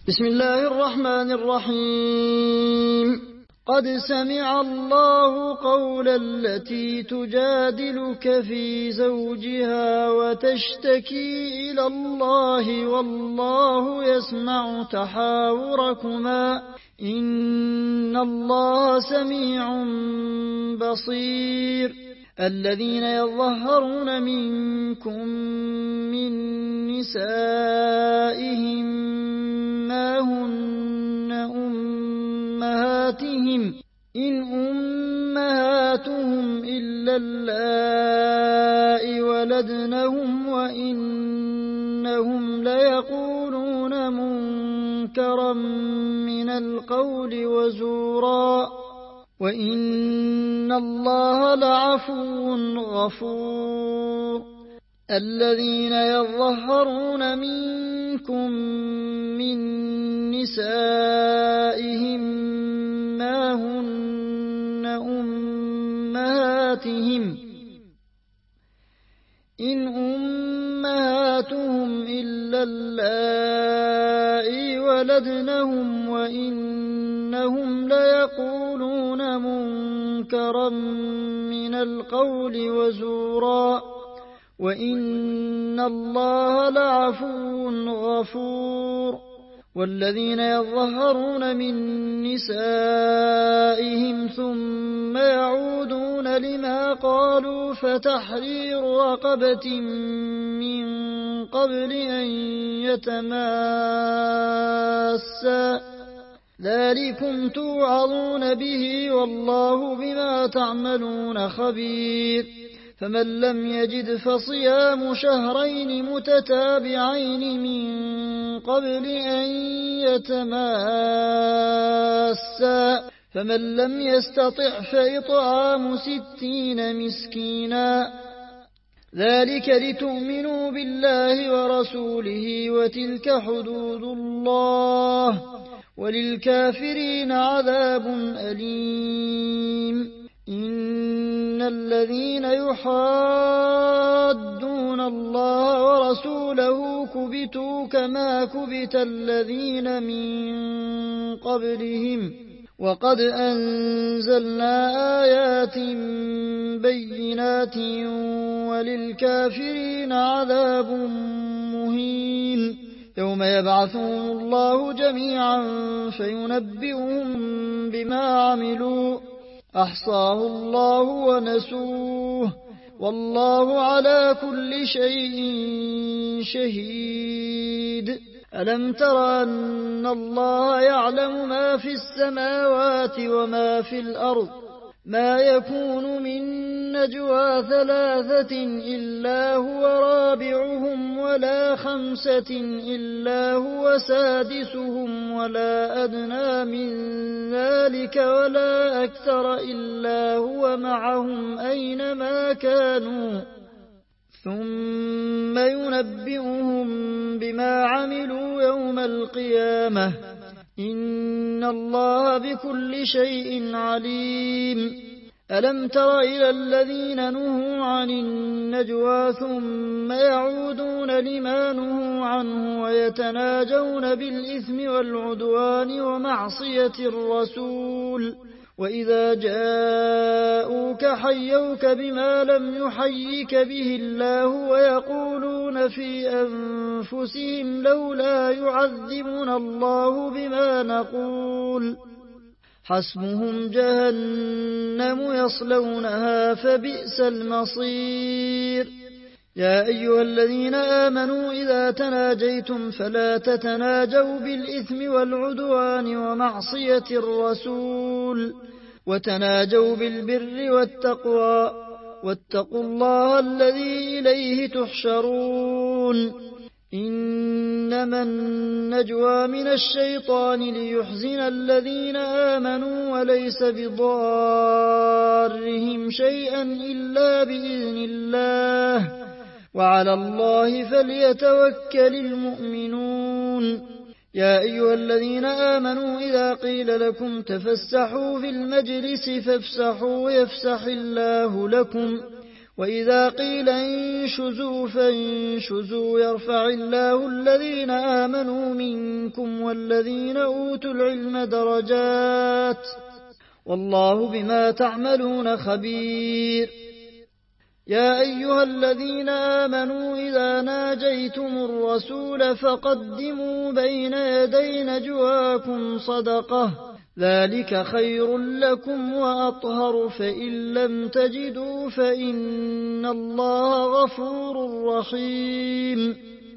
بسم الله الرحمن الرحيم. قد سمع الله قول التي تجادلك في زوجها وتشتكي إلى الله والله يسمع تحاوركما إن الله سميع بصير. الذين يظهرون منكم من نسائهم ما هن أمهاتهم إن أمهاتهم إلا اللائي ولدنهم وإنهم ليقولون منكرا من القول وزورا وإن الله لعفو غفور. الذين يظهرون منكم من نسائهم ما هن أمهاتهم إن أمهاتهم إلا اللائي ولدنهم وإنهم ليقولون منكرا من القول وزورا وإن الله لعفو غفور. والذين يظهرون من نسائهم ثم يعودون لما قالوا فتحرير رقبة من قبل أن يتماسا ذلكم توعظون به والله بما تعملون خبير. فمن لم يجد فصيام شهرين متتابعين من قبل أن يتماسا فمن لم يستطع فإطعام 60 مسكينا ذلك لتؤمنوا بالله ورسوله وتلك حدود الله وللكافرين عذاب أليم. إن الذين يحادون الله ورسوله كبتوا كما كبت الذين من قبلهم وقد أنزلنا آيات بينات وللكافرين عذاب مهين. يوم يبعثهم الله جميعا فينبئهم بما عملوا أحصاه الله ونسوه والله على كل شيء شهيد. ألم تر أن الله يعلم ما في السماوات وما في الأرض ما يكون من نجوى 3 إلا هو رابعهم ولا 5 إلا هو سادسهم ولا أدنى من ذلك ولا أكثر إلا هو معهم أينما كانوا ثم ينبئهم بما عملوا يوم القيامة إن الله بكل شيء عليم. ألم تر إلى الذين نهوا عن النجوى ثم يعودون لما نهوا عنه ويتناجون بالإثم والعدوان ومعصية الرسول وإذا جاءوك حيوك بما لم يحيك به الله ويقولون في أنفسهم لولا يعذبنا الله بما نقول حسبهم جهنم يصلونها فبئس المصير. يا أيها الذين آمنوا إذا تناجيتم فلا تتناجوا بالإثم والعدوان ومعصية الرسول وتناجوا بالبر والتقوى واتقوا الله الذي إليه تحشرون. إنما النجوى من الشيطان ليحزن الذين آمنوا وليس بضارهم شيئا إلا بإذن الله وعلى الله فليتوكل المؤمنون. يا أيها الذين آمنوا إذا قيل لكم تفسحوا في المجلس فافسحوا يفسح الله لكم وإذا قيل انشزوا فانشزوا يرفع الله الذين آمنوا منكم والذين أوتوا العلم درجات والله بما تعملون خبير. يا أيها الذين آمنوا إذا ناجيتم الرسول فقدموا بين يدي نجواكم صدقة ذلك خير لكم وأطهر فإن لم تجدوا فإن الله غفور رحيم.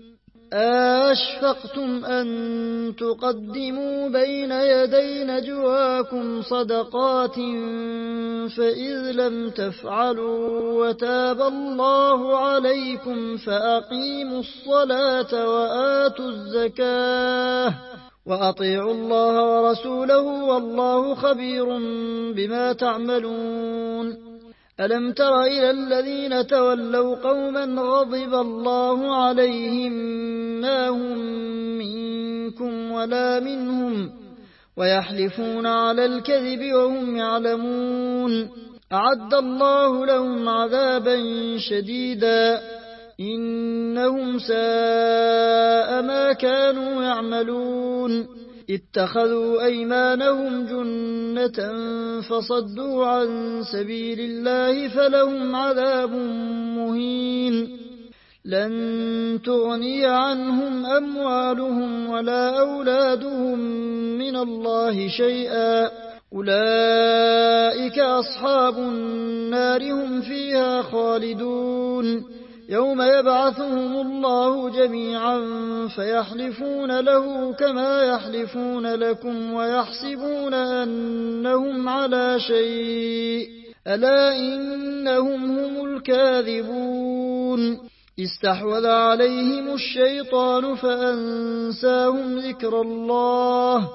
أشفقتم أن تقدموا بين يدي نجواكم صدقات فإذ لم تفعلوا وتاب الله عليكم فأقيموا الصلاة وآتوا الزكاة وأطيعوا الله ورسوله والله خبير بما تعملون. ألم تر إلى الذين تولوا قوما غضب الله عليهم ما هم منكم ولا منهم ويحلفون على الكذب وهم يعلمون أعد الله لهم عذابا شديدا إنهم ساء ما كانوا يعملون. اتخذوا أيمانهم جنة فصدوا عن سبيل الله فلهم عذاب مهين. لن تغني عنهم أموالهم ولا أولادهم من الله شيئا أولئك أصحاب النار هم فيها خالدون. يوم يبعثهم الله جميعا فيحلفون له كما يحلفون لكم ويحسبون أنهم على شيء ألا إنهم هم الكاذبون. استحوذ عليهم الشيطان فأنساهم ذكر الله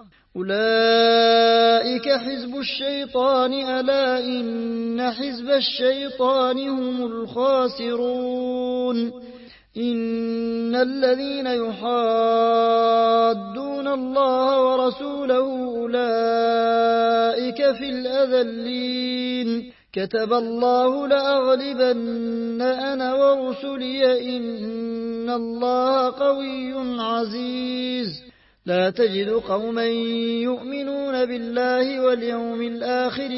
أولئك حزب الشيطان ألا إن حزب الشيطان هم الخاسرون. إن الذين يحادون الله ورسوله أولئك في الأذلين. كتب الله لأغلبن أنا ورسلي إن الله قوي عزيز. لا تجد قوما يؤمنون بالله واليوم الآخر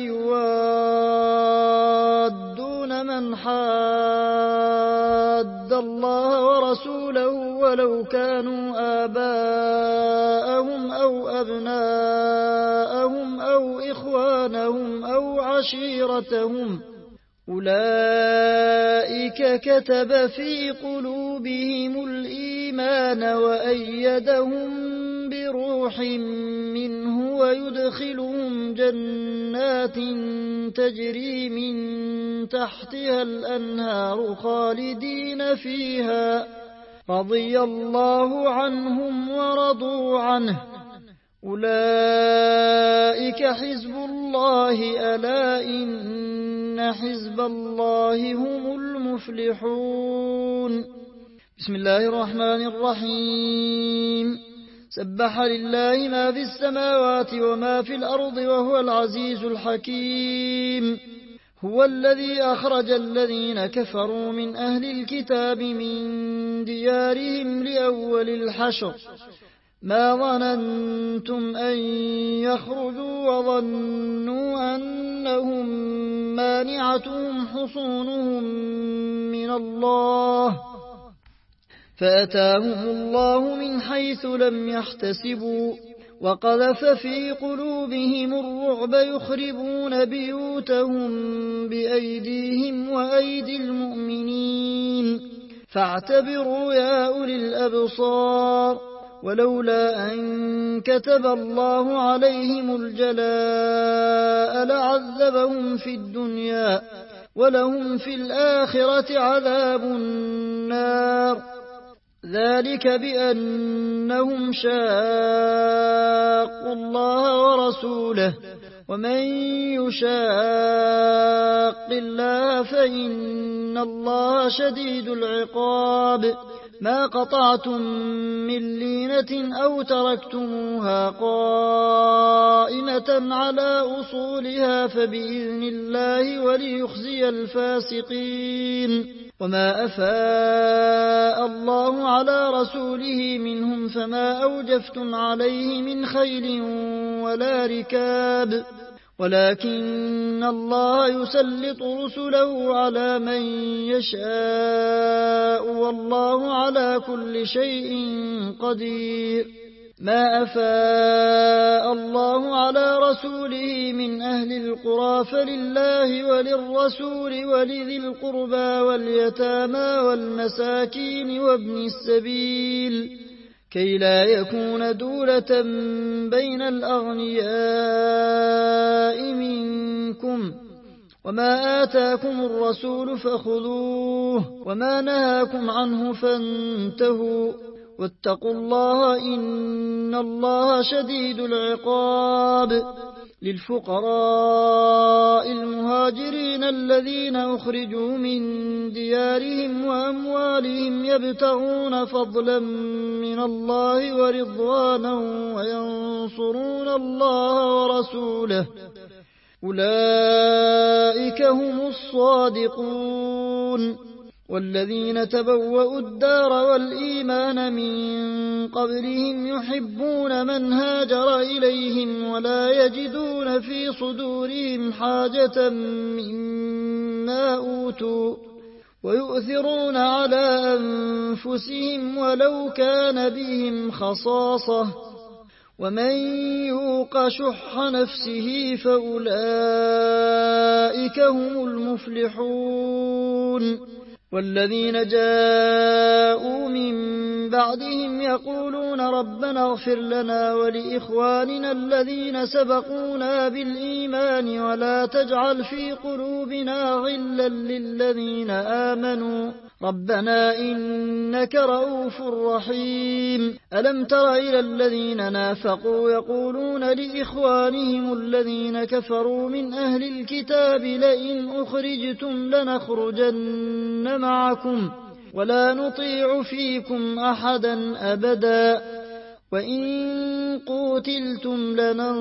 يوادون من حاد الله ورسوله ولو كانوا آباءهم أو أبناءهم أو إخوانهم أو عشيرتهم أولئك كتب في قلوبهم الإيمان وأيدهم بروح منه ويدخلهم جنات تجري من تحتها الأنهار خالدين فيها رضي الله عنهم ورضوا عنه أولئك حزب الله ألا إن حزب الله هم المفلحون. بسم الله الرحمن الرحيم. سبح لله ما في السماوات وما في الأرض وهو العزيز الحكيم. هو الذي أخرج الذين كفروا من أهل الكتاب من ديارهم لأول الحشر ما ظننتم أن يخرجوا وظنوا أنهم مانعتهم حصونهم من الله فأتاهم الله من حيث لم يحتسبوا وقذف في قلوبهم الرعب يخربون بيوتهم بأيديهم وأيدي المؤمنين فاعتبروا يا أولي الأبصار. ولولا أن كتب الله عليهم الجلاء لعذبهم في الدنيا ولهم في الآخرة عذاب النار ذلك بأنهم شاقوا الله ورسوله ومن يشاق الله فإن الله شديد العقاب. ما قطعتم من لينة أو تركتموها قائمة على أصولها فبإذن الله وليخزي الفاسقين. وما أفاء الله على رسوله منهم فما أوجفتم عليه من خيل ولا ركاب ولكن الله يسلط رسله على من يشاء والله على كل شيء قدير. ما أفاء الله على رسوله من أهل القرى فلله وللرسول ولذي القربى واليتامى والمساكين وابن السبيل كي لا يكون دولة بين الأغنياء منكم. وما آتاكم الرسول فخذوه وما نهاكم عنه فانتهوا واتقوا الله إن الله شديد العقاب. للفقراء المهاجرين الذين أخرجوا من ديارهم وأموالهم يبتغون فضلا من الله ورضوانا وينصرون الله ورسوله أولئك هم الصادقون. والذين تبوأوا الدار والإيمان من قبلهم يحبون من هاجر إليهم ولا يجدون في صدورهم حاجة مما أوتوا ويؤثرون على أنفسهم ولو كان بهم خصاصة ومن يوق شح نفسه فأولئك هم المفلحون. والذين جاءوا من بعدهم يقولون ربنا اغفر لنا ولإخواننا الذين سبقونا بالإيمان ولا تجعل في قلوبنا غلا للذين آمنوا ربنا إنك رؤوف رحيم. ألم تر إلى الذين نافقوا يقولون لإخوانهم الذين كفروا من أهل الكتاب لئن أخرجتم لنخرجن معكم ولا نطيع فيكم أحدا أبدا وإن قوتلتم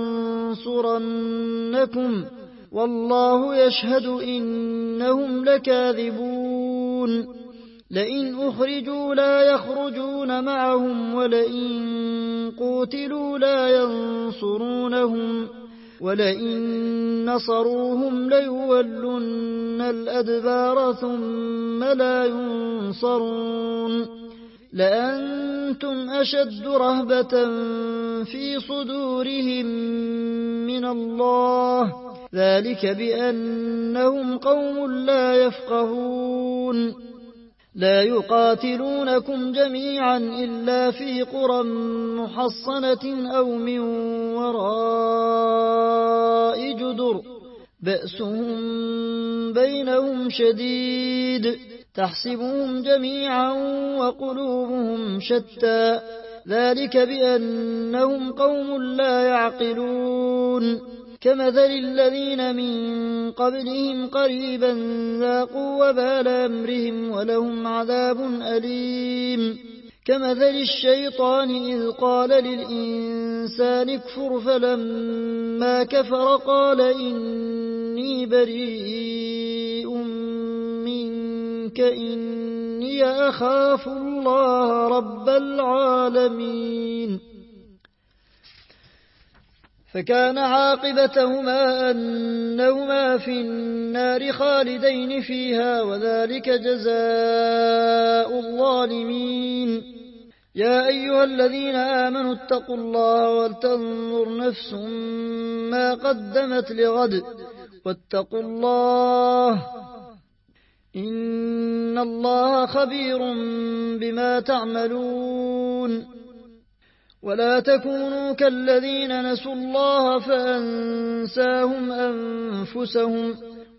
لننصرنكم والله يشهد إنهم لكاذبون. لئن أخرجوا لا يخرجون معهم ولئن قوتلوا لا ينصرونهم ولئن نصروهم ليولن الأدبار ثم لا ينصرون. لأنتم أشد رهبة في صدورهم من الله ذلك بأنهم قوم لا يفقهون. لا يقاتلونكم جميعا إلا في قرى محصنة أو من وراء جدر بأسهم بينهم شديد تحسبهم جميعا وقلوبهم شتى ذلك بأنهم قوم لا يعقلون. كمثل الذين من قبلهم قريبا ذاقوا وبال أمرهم ولهم عذاب أليم. كمثل الشيطان إذ قال للإنسان اكفر فلما كفر قال إني بريء منك إني أخاف الله رب العالمين. فكان عاقبتهما أنهما في النار خالدين فيها وذلك جزاء الظالمين. يا أيها الذين آمنوا اتقوا الله ولتنظر نفس ما قدمت لغد واتقوا الله إن الله خبير بما تعملون. ولا تكونوا كالذين نسوا الله فأنساهم أنفسهم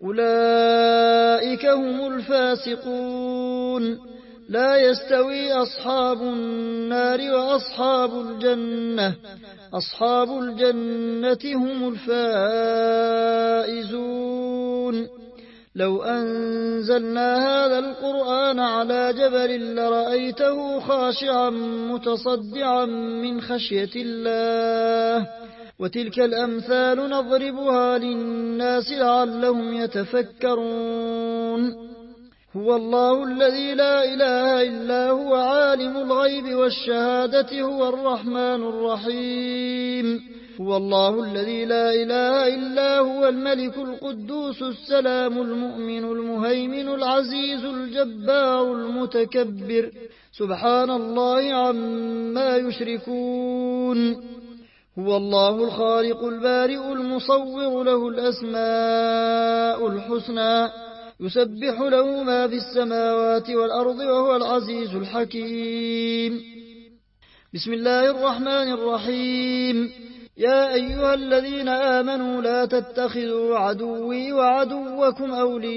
أولئك هم الفاسقون. لا يستوي أصحاب النار وأصحاب الجنة أصحاب الجنة هم الفائزون. لو أنزلنا هذا القرآن على جبل لرأيته خاشعا متصدعا من خشية الله وتلك الأمثال نضربها للناس لعلهم يتفكرون هو الله الذي لا إله إلا هو عالم الغيب والشهادة هو الرحمن الرحيم هو الله الذي لا إله إلا هو الملك القدوس السلام المؤمن المهيمن العزيز الجبار المتكبر سبحان الله عما يشركون هو الله الخالق البارئ المصور له الأسماء الحسنى يسبح له ما في السماوات والأرض وهو العزيز الحكيم بسم الله الرحمن الرحيم يا أيها الذين آمنوا لا تتخذوا عدوي وعدوكم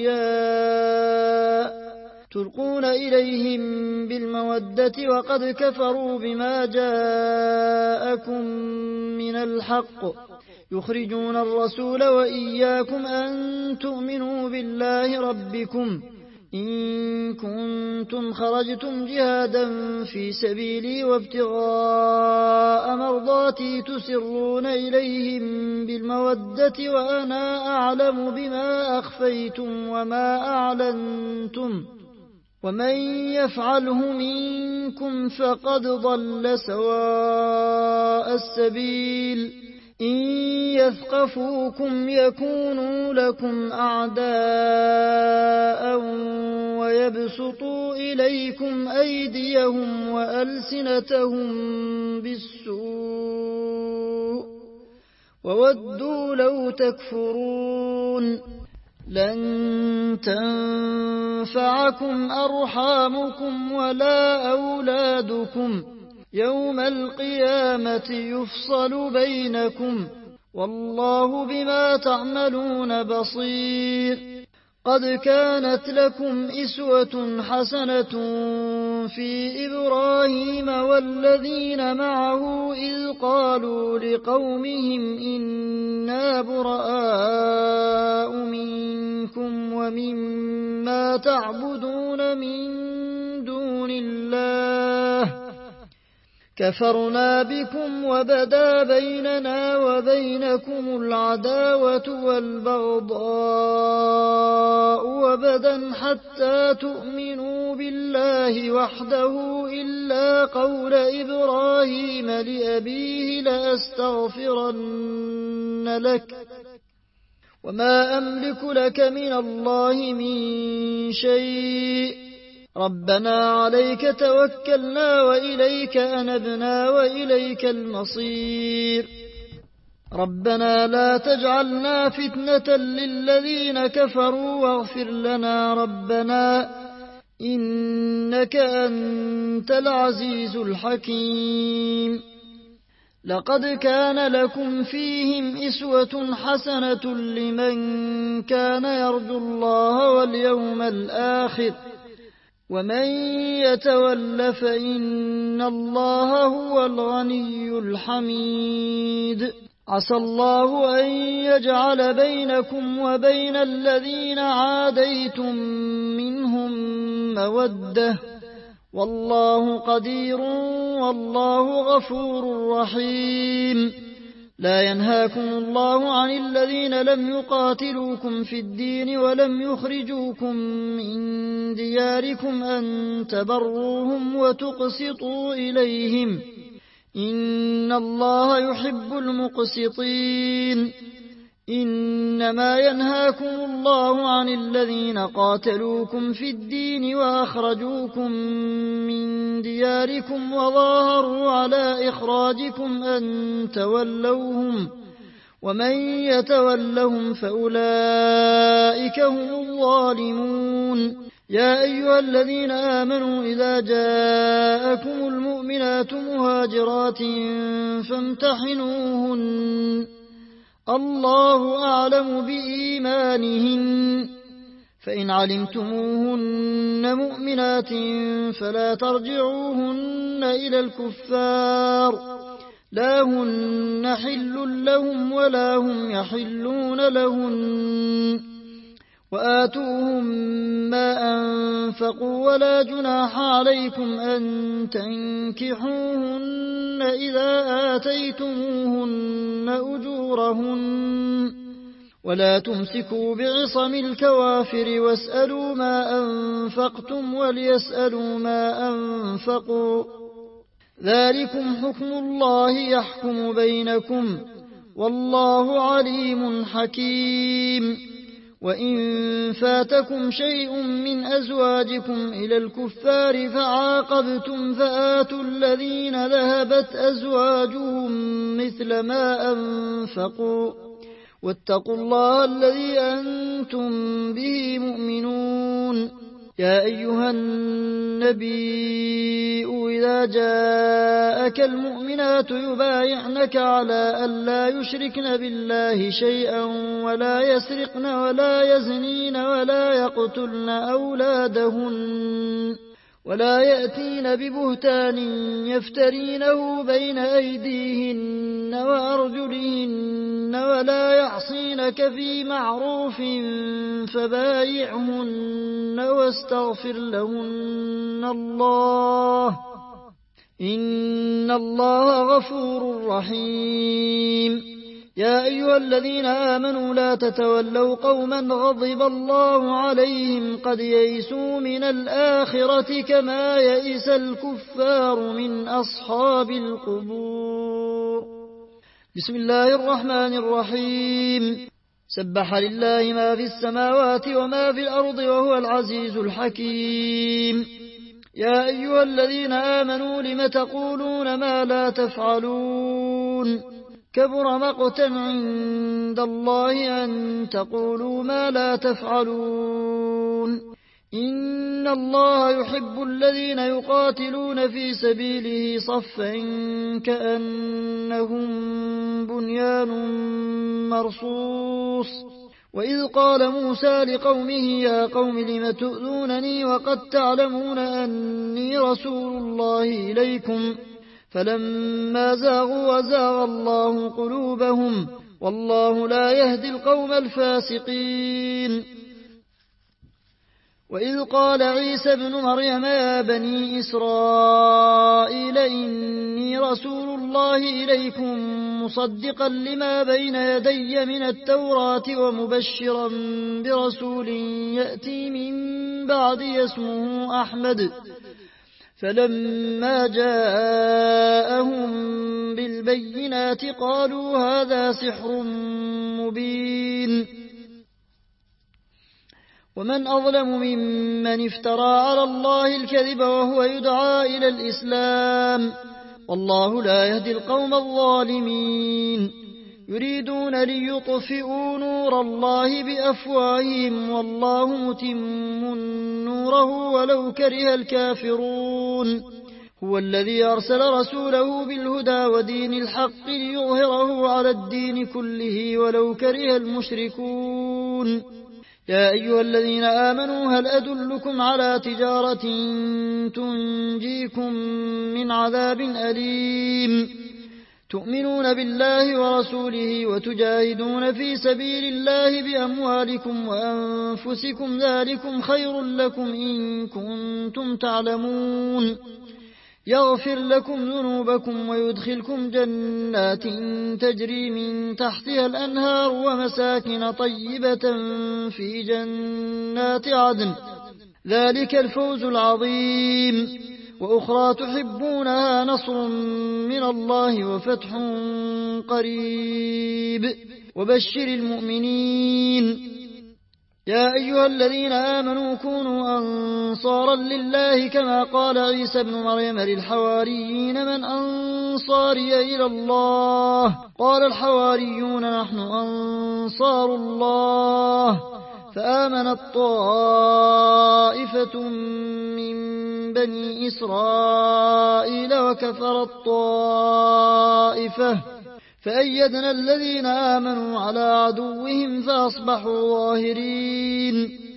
أولياء تلقون إليهم بالمودة وقد كفروا بما جاءكم من الحق يخرجون الرسول وإياكم أن تؤمنوا بالله ربكم إن كنتم خرجتم جهادا في سبيلي وابتغاء مرضاتي تسرون إليهم بالمودة وأنا أعلم بما أخفيتم وما أعلنتم ومن يفعله منكم فقد ضل سواء السبيل إن يثقفوكم يكونوا لكم أعداء ويبسطوا إليكم أيديهم وألسنتهم بالسوء وودوا لو تكفرون لن تنفعكم أرحامكم ولا أولادكم يوم القيامة يفصل بينكم والله بما تعملون بصير قد كانت لكم أسوة حسنة في إبراهيم والذين معه إذ قالوا لقومهم إنا براء منكم ومما تعبدون من دون الله كفرنا بكم وبدا بيننا وبينكم العداوة والبغضاء وبدا حتى تؤمنوا بالله وحده إلا قول إبراهيم لأبيه لأستغفرن لك وما أملك لك من الله من شيء ربنا عليك توكلنا وإليك أنبنا وإليك المصير ربنا لا تجعلنا فتنة للذين كفروا واغفر لنا ربنا إنك أنت العزيز الحكيم لقد كان لكم فيهم أسوة حسنة لمن كان يرجو الله واليوم الآخر ومن يتول فإن الله هو الغني الحميد عسى الله أن يجعل بينكم وبين الذين عاديتم منهم مودة والله قدير والله غفور رحيم لا ينهاكم الله عن الذين لم يقاتلوكم في الدين ولم يخرجوكم من دياركم أن تبروهم وتقسطوا إليهم إن الله يحب المقسطين إنما ينهاكم الله عن الذين قاتلوكم في الدين وأخرجوكم من دياركم وظاهروا على إخراجكم أن تولوهم ومن يتولهم فأولئك هم الظالمون يا أيها الذين آمنوا إذا جاءكم المؤمنات مهاجرات فامتحنوهن الله أعلم بإيمانهن فإن علمتموهن مؤمنات فلا ترجعوهن إلى الكفار لا هن حل لهم ولا هم يحلون لهن وآتوهم ما أنفقوا ولا جناح عليكم أن تنكحوهن إذا آتيتموهن أجورهن ولا تمسكوا بعصم الكوافر واسألوا ما أنفقتم وليسألوا ما أنفقوا ذلكم حكم الله يحكم بينكم والله عليم حكيم وإن فاتكم شيء من أزواجكم إلى الكفار فعاقبتم فآتوا الذين ذهبت أزواجهم مثل ما أنفقوا واتقوا الله الذي أنتم به مؤمنون يا أيها النبي إذا جاءك المؤمنات يبايعنك على أن لا يشركن بالله شيئا ولا يسرقن ولا يزنين ولا يقتلن أولادهن ولا يأتين ببهتان يفترينه بين أيديهن وأرجلهن ولا يعصينك في معروف فبايعهن واستغفر لهن الله إن الله غفور رحيم يا أيها الذين آمنوا لا تتولوا قوما غضب الله عليهم قد يئسوا من الآخرة كما يئس الكفار من أصحاب القبور بسم الله الرحمن الرحيم سبح لله ما في السماوات وما في الأرض وهو العزيز الحكيم يا أيها الذين آمنوا لم تقولون ما لا تفعلون كبر مقتا عند الله أن تقولوا ما لا تفعلون إن الله يحب الذين يقاتلون في سبيله صفا كأنهم بنيان مرصوص وإذ قال موسى لقومه يا قوم لم تؤذونني وقد تعلمون أني رسول الله إليكم فلما زاغوا وزاغ الله قلوبهم والله لا يهدي القوم الفاسقين وإذ قال عيسى ابن مريم يا بني إسرائيل إني رسول الله إليكم مصدقا لما بين يدي من التوراة ومبشرا برسول يأتي من بعدي اسمه أحمد فلما جاءهم بالبينات قالوا هذا سحر مبين ومن أظلم ممن افترى على الله الكذب وهو يدعى إلى الإسلام والله لا يهدي القوم الظالمين يريدون ليطفئوا نور الله بأفواههم والله متم نوره ولو كره الكافرون هو الذي أرسل رسوله بالهدى ودين الحق ليظهره على الدين كله ولو كره المشركون يا أيها الذين آمنوا هل أدلكم على تجارة تنجيكم من عذاب أليم تؤمنون بالله ورسوله وتجاهدون في سبيل الله بأموالكم وأنفسكم ذلكم خير لكم إن كنتم تعلمون يغفر لكم ذنوبكم ويدخلكم جنات تجري من تحتها الأنهار ومساكن طيبة في جنات عدن ذلك الفوز العظيم وأخرى تحبونها نصر من الله وفتح قريب وبشر المؤمنين يا أيها الذين آمنوا كونوا أنصارا لله كما قال عيسى بن مريم للحواريين من أنصاري إلى الله قال الحواريون نحن أنصار الله فآمنت طائفة من بني إسرائيل وكفرت طائفة فأيدنا الذين آمنوا على عدوهم فأصبحوا ظاهرين